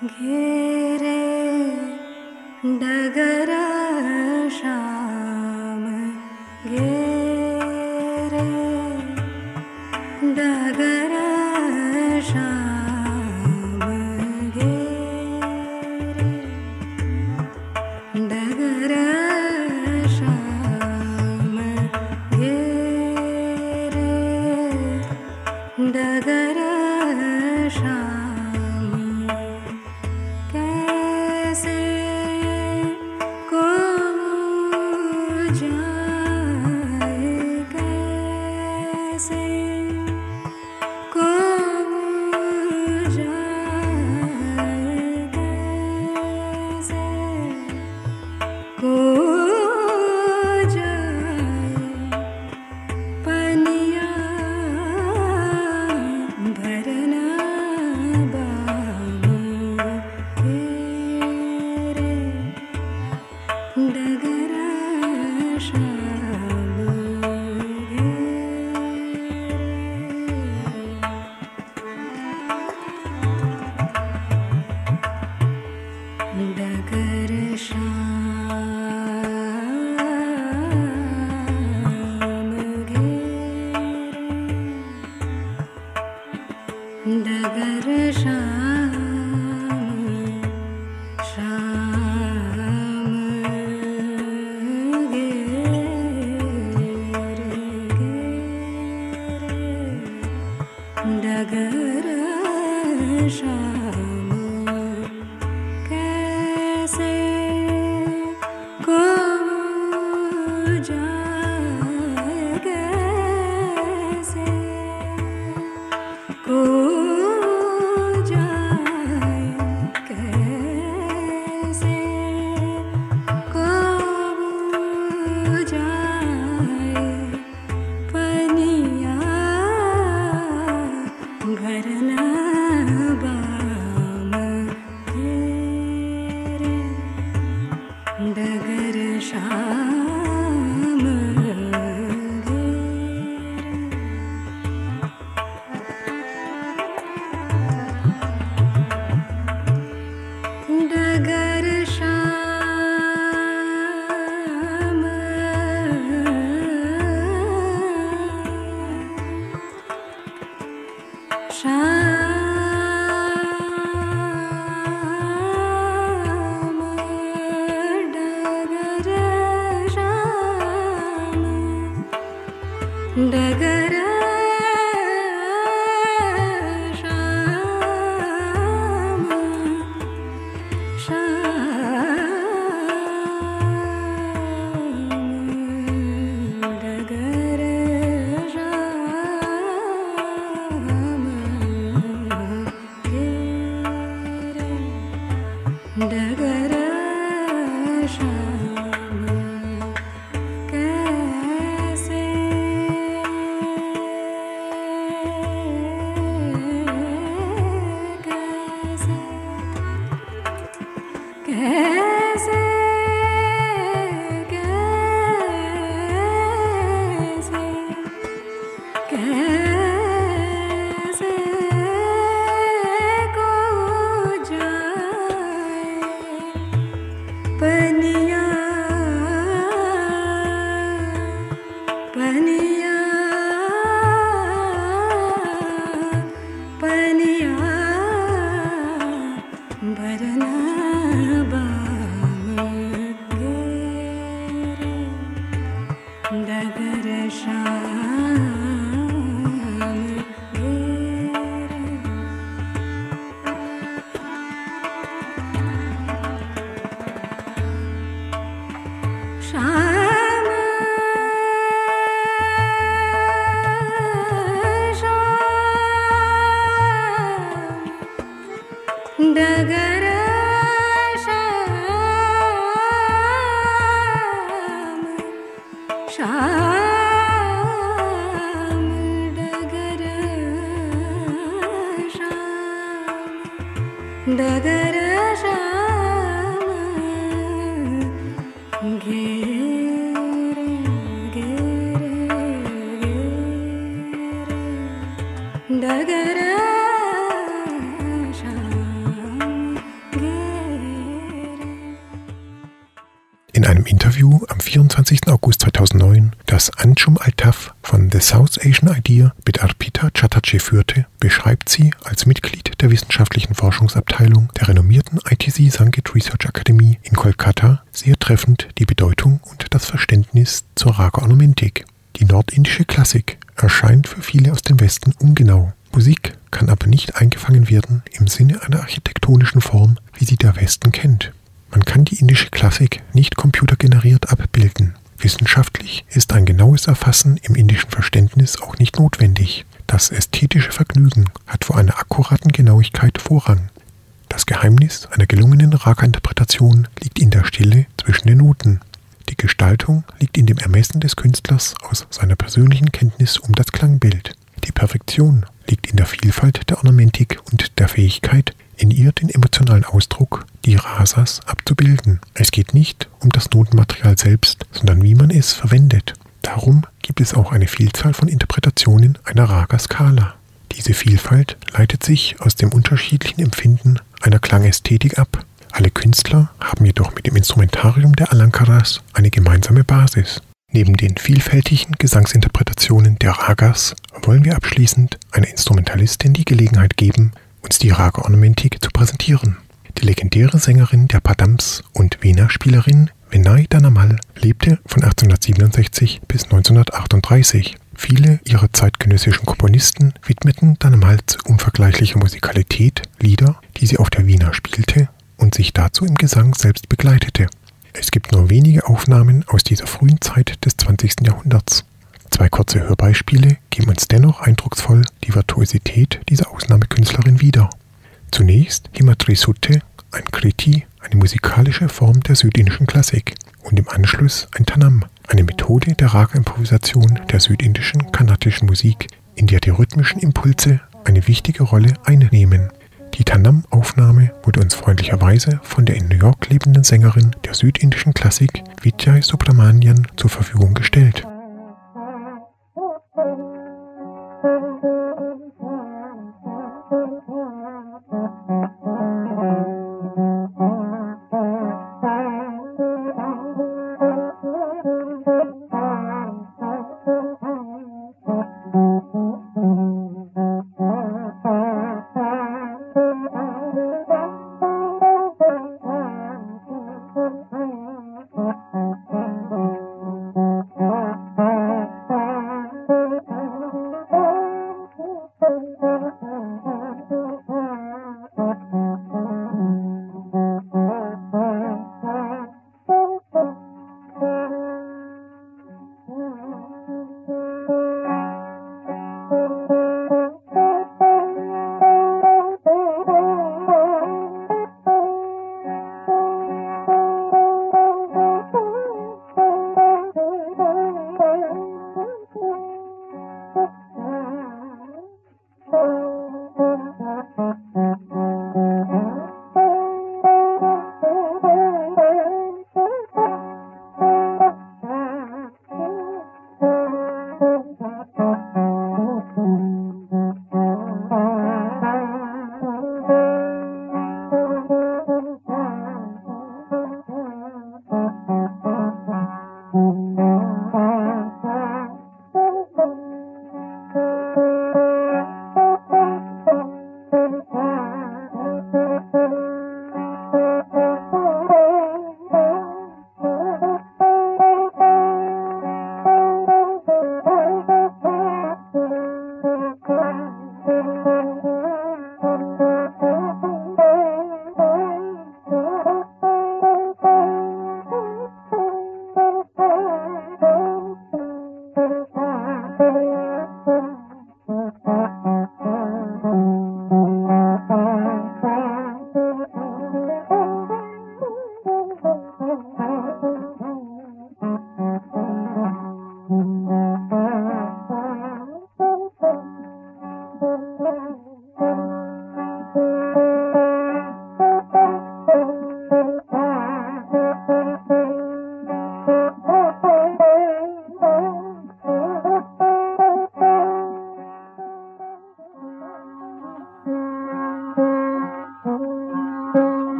घेरे डगर श्याम घेरे डगर श्याम घेरे डगर श्याम घेरे डगर श्याम कैसे को जाए कैसे को जाए कैसे को जाए पनिया भरना बाम घेरे डगर श्याम घेरे डगर श्याम घेरे डगर श्याम श्याम घेरे घेरे डगर श्याम कैसे को जाए कैसे को जाए कैसे को जाए पनिया भरना बाम घेरे डगर श्याम घेरे डगर श्याम श्याम डगर श्याम डगर श्याम श्याम डगर श्याम घेरे डगर श्याम कैसे कैसे कैसे कैसे को जाए पनिया पनिया पनिया भरना बाम घेरे डगर श्याम घेरे श्याम श्याम डगर श्याम श्याम डगर श्याम डगर श्याम घेरे घेरे घेरे डगर श्याम Interview am 24. August 2009, das Anjum Altaf von The South Asian Idea mit Arpita Chatterjee führte, beschreibt sie als Mitglied der wissenschaftlichen Forschungsabteilung der renommierten ITC Sangeet Research Akademie in Kolkata sehr treffend die Bedeutung und das Verständnis zur Raga-Ornamentik. Die nordindische Klassik erscheint für viele aus dem Westen ungenau. Musik kann aber nicht eingefangen werden im Sinne einer architektonischen Form, wie sie der Westen kennt. Man kann die indische Klassik nicht computergeneriert abbilden. Wissenschaftlich ist ein genaues Erfassen im indischen Verständnis auch nicht notwendig. Das ästhetische Vergnügen hat vor einer akkuraten Genauigkeit Vorrang. Das Geheimnis einer gelungenen Raga-Interpretation liegt in der Stille zwischen den Noten. Die Gestaltung liegt in dem Ermessen des Künstlers aus seiner persönlichen Kenntnis um das Klangbild. Die Perfektion liegt in der Vielfalt der Ornamentik und der Fähigkeit, in ihr den emotionalen Ausdruck, die Rasas, abzubilden. Es geht nicht um das Notenmaterial selbst, sondern wie man es verwendet. Darum gibt es auch eine Vielzahl von Interpretationen einer Raga-Skala. Diese Vielfalt leitet sich aus dem unterschiedlichen Empfinden einer Klangästhetik ab. Alle Künstler haben jedoch mit dem Instrumentarium der Alankaras eine gemeinsame Basis. Neben den vielfältigen Gesangsinterpretationen der Ragas wollen wir abschließend einer Instrumentalistin die Gelegenheit geben, uns die Raga-Ornamentik zu präsentieren. Die legendäre Sängerin der Padams und Veena-Spielerin Vinay Dhannamal lebte von 1867 bis 1938. Viele ihrer zeitgenössischen Komponisten widmeten Dhanamals unvergleichlicher Musikalität Lieder, die sie auf der Veena spielte und sich dazu im Gesang selbst begleitete. Es gibt nur wenige Aufnahmen aus dieser frühen Zeit des 20. Jahrhunderts. 2 kurze Hörbeispiele geben uns dennoch eindrucksvoll die Virtuosität dieser Ausnahmekünstlerin wieder. Zunächst Himatri Sutte, ein Kriti, eine musikalische Form der südindischen Klassik, und im Anschluss ein Tanam, eine Methode der Raga-Improvisation der südindischen kanadischen Musik, in der die rhythmischen Impulse eine wichtige Rolle einnehmen. Die Tanam-Aufnahme wurde uns freundlicherweise von der in New York lebenden Sängerin der südindischen Klassik Vijay Subramanian zur Verfügung gestellt.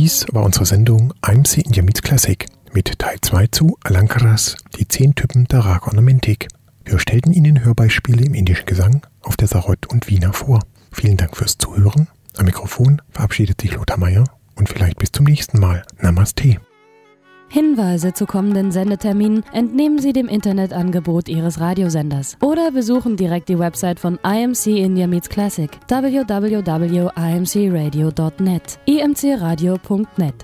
Dies war unsere Sendung IMC India Meets Classic mit Teil 2 zu Alankaras, die 10 Typen der Raga Ornamentik. Wir stellten Ihnen Hörbeispiele im indischen Gesang auf der Sarod und Wiener vor. Vielen Dank fürs Zuhören. Am Mikrofon verabschiedet sich Lothar Meier und vielleicht bis zum nächsten Mal. Namaste. Hinweise zu kommenden Sendeterminen entnehmen Sie dem Internetangebot Ihres Radiosenders oder besuchen direkt die Website von IMC India Meets Classic www.imcradio.net imcradio.net.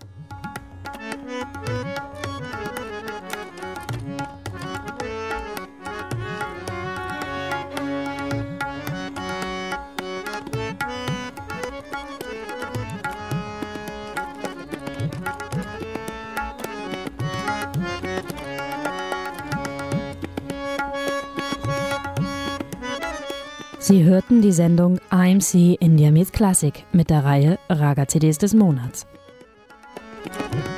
Sie hörten die Sendung IMC India Meets Classic mit der Reihe Raga CDs des Monats.